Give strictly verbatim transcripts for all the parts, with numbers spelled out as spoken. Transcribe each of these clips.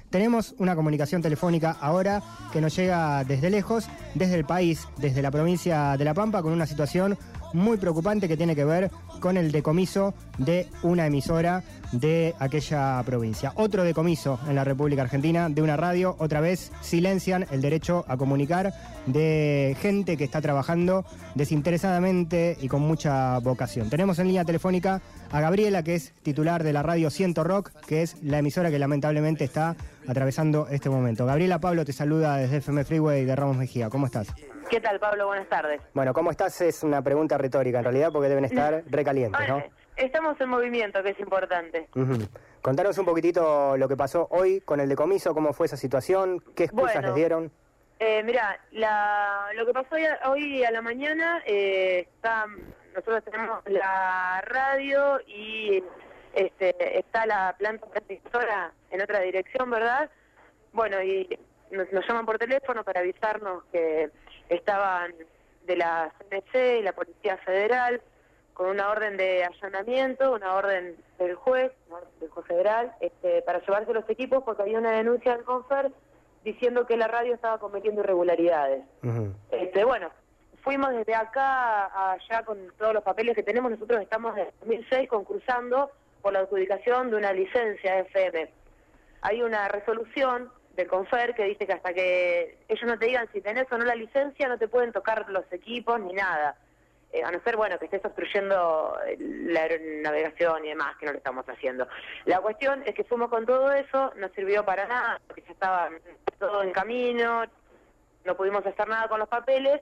Tenemos una comunicación telefónica ahora que nos llega desde lejos, desde el país, desde la provincia de La Pampa, con una situación muy preocupante que tiene que ver con el decomiso de una emisora de aquella provincia. Otro decomiso en la República Argentina de una radio. Otra vez silencian el derecho a comunicar de gente que está trabajando desinteresadamente y con mucha vocación. Tenemos en línea telefónica a Gabriela, que es titular de la radio Ciento Rock, que es la emisora que lamentablemente está atravesando este momento. Gabriela, Pablo te saluda desde F M Freeway de Ramos Mejía. ¿Cómo estás? ¿Qué tal, Pablo? Buenas tardes. Bueno, ¿cómo estás? Es una pregunta retórica en realidad, porque deben estar recalientes, ¿no? Estamos en movimiento, que es importante. Uh-huh. Contanos un poquitito lo que pasó hoy con el decomiso, cómo fue esa situación, qué excusas bueno, les dieron. Eh, mirá, la, lo que pasó hoy a, hoy a la mañana, eh, está, nosotros tenemos la radio y este, está la planta transmisora en otra dirección, ¿verdad? Bueno, y nos, nos llaman por teléfono para avisarnos que estaban de la C N C y la Policía Federal con una orden de allanamiento, una orden del juez, del juez federal, este, para llevarse los equipos porque había una denuncia del Confer diciendo que la radio estaba cometiendo irregularidades. Uh-huh. Este, bueno, fuimos desde acá a allá con todos los papeles que tenemos. Nosotros estamos desde dos mil seis concursando por la adjudicación de una licencia F M. Hay una resolución del Confer que dice que hasta que ellos no te digan si tenés o no la licencia, no te pueden tocar los equipos ni nada. Eh, a no ser, bueno, que estés obstruyendo la aeronavegación y demás, que no lo estamos haciendo. La cuestión es que fuimos con todo eso, no sirvió para nada, porque ya estaba todo en camino, no pudimos hacer nada con los papeles.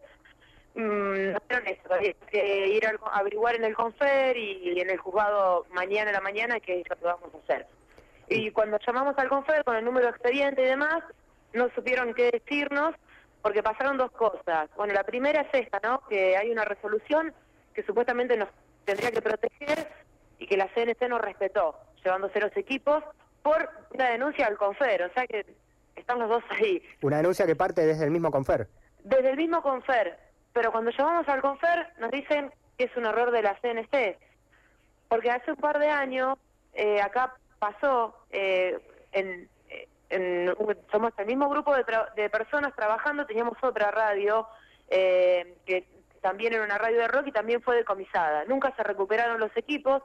Mm, no hicieron eso, había que ir a averiguar en el Confer y, y en el juzgado mañana a la mañana que es lo que vamos a hacer. Y cuando llamamos al Confer con el número de expediente y demás, no supieron qué decirnos, porque pasaron dos cosas. Bueno, la primera es esta, ¿no? Que hay una resolución que supuestamente nos tendría que proteger y que la C N C no respetó, llevándose los equipos por una denuncia al Confer, o sea que están los dos ahí. Una denuncia que parte desde el mismo Confer. Desde el mismo Confer, pero cuando llamamos al Confer nos dicen que es un error de la C N C, porque hace un par de años eh, acá pasó eh, en... En, somos el mismo grupo de, de personas trabajando, teníamos otra radio eh, que también era una radio de rock y también fue decomisada. Nunca se recuperaron los equipos,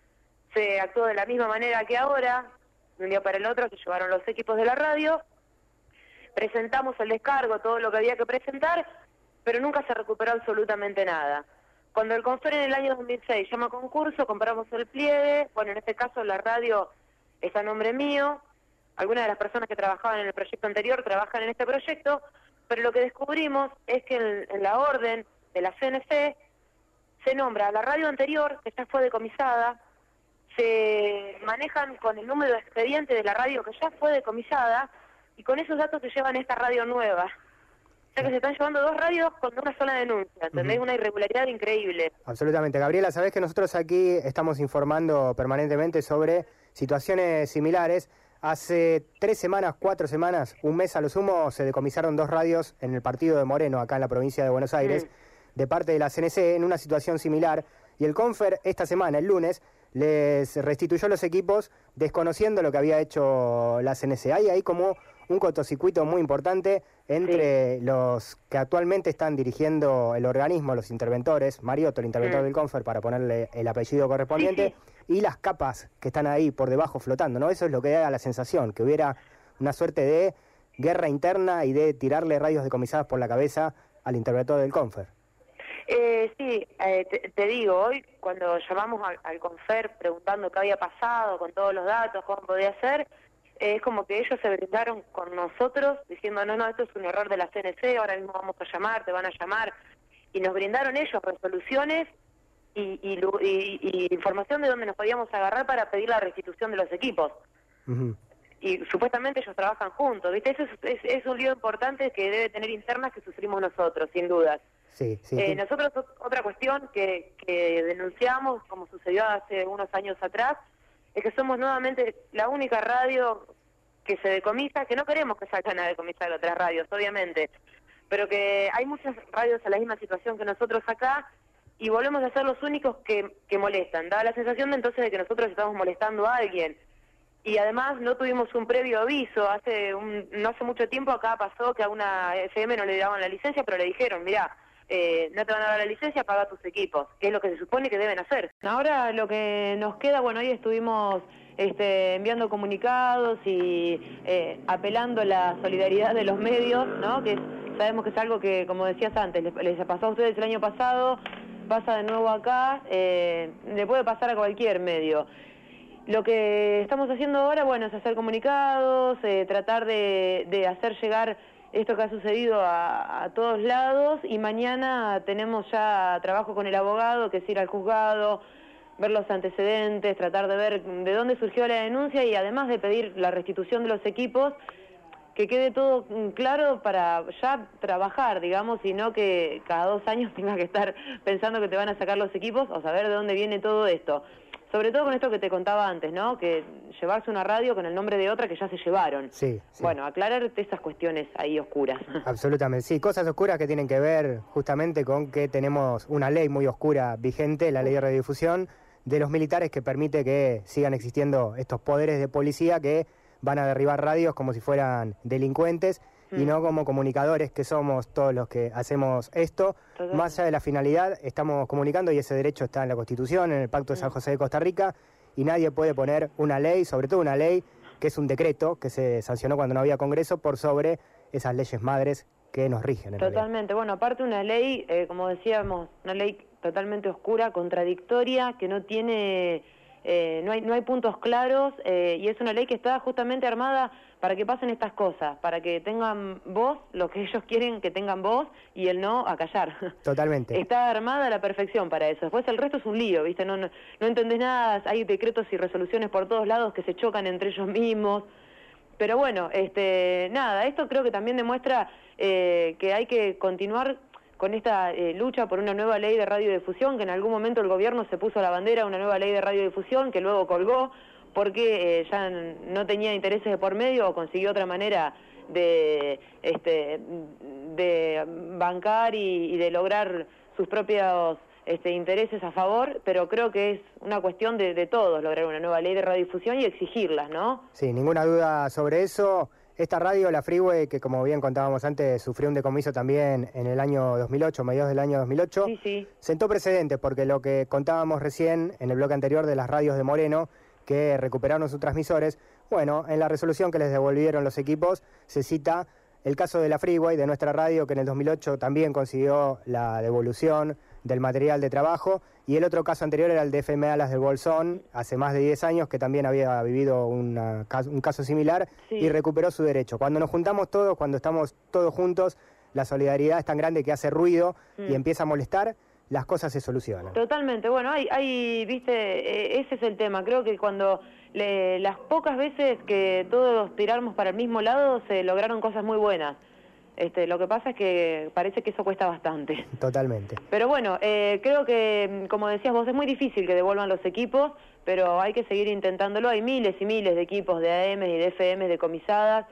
se actuó de la misma manera que ahora, de un día para el otro se llevaron los equipos de la radio, presentamos el descargo, todo lo que había que presentar, pero nunca se recuperó absolutamente nada. Cuando el Confer en el año dos mil seis llama a concurso, compramos el pliegue, bueno, en este caso la radio está a nombre mío. Algunas de las personas que trabajaban en el proyecto anterior trabajan en este proyecto, pero lo que descubrimos es que en, en la orden de la C N C se nombra a la radio anterior, que ya fue decomisada, se manejan con el número de expediente de la radio que ya fue decomisada, y con esos datos se llevan esta radio nueva. O sea que se están llevando dos radios con una sola denuncia, ¿entendés? Uh-huh. Una irregularidad increíble. Absolutamente. Gabriela, sabés que nosotros aquí estamos informando permanentemente sobre situaciones similares. Hace tres semanas, cuatro semanas, un mes a lo sumo, se decomisaron dos radios en el partido de Moreno, acá en la provincia de Buenos Aires, mm. de parte de la C N C, en una situación similar. Y el Confer, esta semana, el lunes, les restituyó los equipos desconociendo lo que había hecho la C N C. Hay ahí como un cortocircuito muy importante entre sí. los que actualmente están dirigiendo el organismo, los interventores, Mariotto, el interventor mm. del Confer, para ponerle el apellido correspondiente, sí, sí. y las capas que están ahí por debajo flotando, ¿no? Eso es lo que da la sensación, que hubiera una suerte de guerra interna y de tirarle radios decomisadas por la cabeza al interventor del Confer. Eh, sí, eh, te, te digo, hoy cuando llamamos al, al Confer preguntando qué había pasado, con todos los datos, cómo podía ser, eh, es como que ellos se brindaron con nosotros diciendo, no, no, esto es un error de la C N C, ahora mismo vamos a llamar, te van a llamar, y nos brindaron ellos resoluciones y, y, y, y información de dónde nos podíamos agarrar para pedir la restitución de los equipos. Uh-huh. Y supuestamente ellos trabajan juntos, ¿viste? Eso es, es, es un lío importante que debe tener internas que sufrimos nosotros, sin dudas. Sí, sí, eh, sí. Nosotros, otra cuestión que, que denunciamos, como sucedió hace unos años atrás, es que somos nuevamente la única radio que se decomisa, que no queremos que salgan a decomisar otras radios, obviamente, pero que hay muchas radios en la misma situación que nosotros acá, y volvemos a ser los únicos que, que molestan. Da la sensación de entonces de que nosotros estamos molestando a alguien. y además no tuvimos un previo aviso. Hace un, no hace mucho tiempo acá pasó que a una F M no le daban la licencia, pero le dijeron, mirá, eh, no te van a dar la licencia, paga tus equipos, que es lo que se supone que deben hacer. Ahora lo que nos queda, bueno, hoy estuvimos este, enviando comunicados y eh, apelando a la solidaridad de los medios, ¿no? Que sabemos que es algo que, como decías antes, les, les pasó a ustedes el año pasado, pasa de nuevo acá, eh, le puede pasar a cualquier medio. Lo que estamos haciendo ahora, bueno, es hacer comunicados, eh, tratar de, de hacer llegar esto que ha sucedido a, a todos lados, y mañana tenemos ya trabajo con el abogado, que es ir al juzgado, ver los antecedentes, tratar de ver de dónde surgió la denuncia y además de pedir la restitución de los equipos, que quede todo claro para ya trabajar, digamos, y no que cada dos años tengas que estar pensando que te van a sacar los equipos o saber de dónde viene todo esto. Sobre todo con esto que te contaba antes, ¿no? Que llevarse una radio con el nombre de otra que ya se llevaron. Sí, sí. Bueno, aclarar esas cuestiones ahí oscuras. Absolutamente, sí. Cosas oscuras que tienen que ver justamente con que tenemos una ley muy oscura vigente, la ley de radiodifusión, de los militares, que permite que sigan existiendo estos poderes de policía que van a derribar radios como si fueran delincuentes mm. y no como comunicadores que somos todos los que hacemos esto. Totalmente. Más allá de la finalidad, estamos comunicando y ese derecho está en la Constitución, en el Pacto de San José de Costa Rica, y nadie puede poner una ley, sobre todo una ley que es un decreto que se sancionó cuando no había Congreso, por sobre esas leyes madres que nos rigen. En Totalmente. realidad. Bueno, aparte una ley, eh, como decíamos, una ley totalmente oscura, contradictoria, que no tiene... Eh, no hay no hay puntos claros, eh, y es una ley que está justamente armada para que pasen estas cosas, para que tengan voz, lo que ellos quieren que tengan voz, y el no a callar. Totalmente. Está armada a la perfección para eso. Después el resto es un lío, ¿viste? No, no, no entendés nada, hay decretos y resoluciones por todos lados que se chocan entre ellos mismos. Pero bueno, este nada, esto creo que también demuestra eh, que hay que continuar con esta eh, lucha por una nueva ley de radiodifusión, que en algún momento el gobierno se puso a la bandera una nueva ley de radiodifusión, que luego colgó porque eh, ya no tenía intereses de por medio o consiguió otra manera de, este, de bancar y, y de lograr sus propios este, intereses a favor, pero creo que es una cuestión de, de todos lograr una nueva ley de radiodifusión y exigirlas, ¿no? Sí, ninguna duda sobre eso. Esta radio, la Freeway, que como bien contábamos antes, sufrió un decomiso también en el año dos mil ocho, mediados del año dos mil ocho, sí, sí. Sentó precedente, porque lo que contábamos recién en el bloque anterior de las radios de Moreno, que recuperaron sus transmisores, bueno, en la resolución que les devolvieron los equipos, se cita el caso de la Freeway, de nuestra radio, que en el dos mil ocho también consiguió la devolución del material de trabajo, y el otro caso anterior era el de F M Alas del Bolsón, hace más de diez años, que también había vivido una, un caso similar, sí. y recuperó su derecho. Cuando nos juntamos todos, cuando estamos todos juntos, la solidaridad es tan grande que hace ruido mm. y empieza a molestar, las cosas se solucionan. Totalmente, bueno, hay, hay viste, eh, ese es el tema, creo que cuando le, las pocas veces que todos tiramos para el mismo lado, se lograron cosas muy buenas. Este, lo que pasa es que parece que eso cuesta bastante. Totalmente. Pero bueno, eh, creo que, como decías vos, es muy difícil que devuelvan los equipos, pero hay que seguir intentándolo. Hay miles y miles de equipos de A M y de F M decomisadas.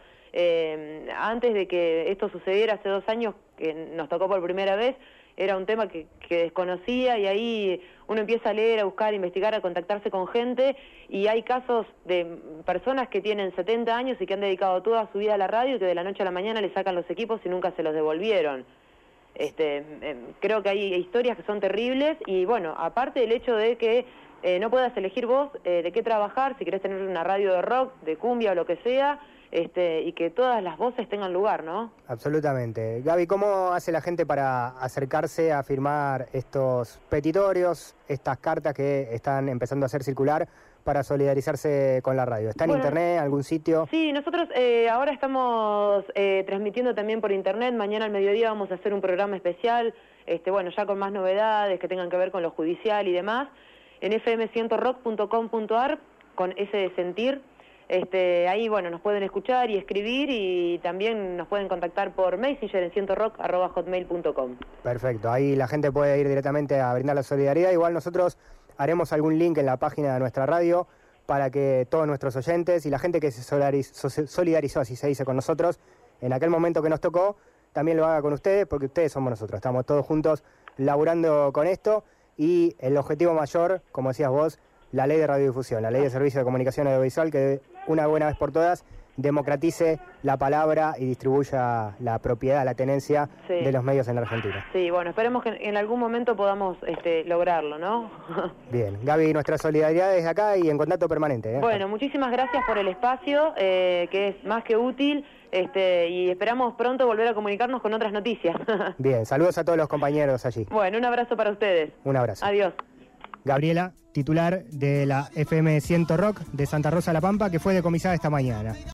Eh, antes de que esto sucediera, hace dos años que nos tocó por primera vez, era un tema que, que desconocía, y ahí uno empieza a leer, a buscar, a investigar, a contactarse con gente, y hay casos de personas que tienen setenta años y que han dedicado toda su vida a la radio y que de la noche a la mañana le sacan los equipos y nunca se los devolvieron. Este, eh, creo que hay historias que son terribles, y bueno, aparte del hecho de que eh, no puedas elegir vos eh, de qué trabajar, si querés tener una radio de rock, de cumbia o lo que sea, Este, y que todas las voces tengan lugar, ¿no? Absolutamente. Gaby, ¿cómo hace la gente para acercarse a firmar estos petitorios, estas cartas que están empezando a hacer circular para solidarizarse con la radio? ¿Está en bueno, internet, algún sitio? Sí, nosotros eh, ahora estamos eh, transmitiendo también por internet. Mañana al mediodía vamos a hacer un programa especial, este, bueno, ya con más novedades que tengan que ver con lo judicial y demás, en f m ciento rock punto com punto a r, con ese de sentir. Este, ahí, bueno, nos pueden escuchar y escribir, y también nos pueden contactar por Messenger en ciento rock arroba hotmail punto com. Perfecto, ahí la gente puede ir directamente a brindar la solidaridad. Igual nosotros haremos algún link en la página de nuestra radio para que todos nuestros oyentes y la gente que se solidarizó, así se dice, con nosotros en aquel momento que nos tocó, también lo haga con ustedes, porque ustedes somos nosotros. Estamos todos juntos laburando con esto, y el objetivo mayor, como decías vos, la ley de radiodifusión, la ley de servicio de comunicación audiovisual, que una buena vez por todas, democratice la palabra y distribuya la propiedad, la tenencia sí. de los medios en la Argentina. Sí, bueno, esperemos que en algún momento podamos este, lograrlo, ¿no? Bien, Gaby, nuestra solidaridad desde acá y en contacto permanente. ¿eh? Bueno, muchísimas gracias por el espacio, eh, que es más que útil, este, y esperamos pronto volver a comunicarnos con otras noticias. Bien, saludos a todos los compañeros allí. Bueno, un abrazo para ustedes. Un abrazo. Adiós. Gabriela, titular de la F M cien Rock de Santa Rosa La Pampa, que fue decomisada esta mañana.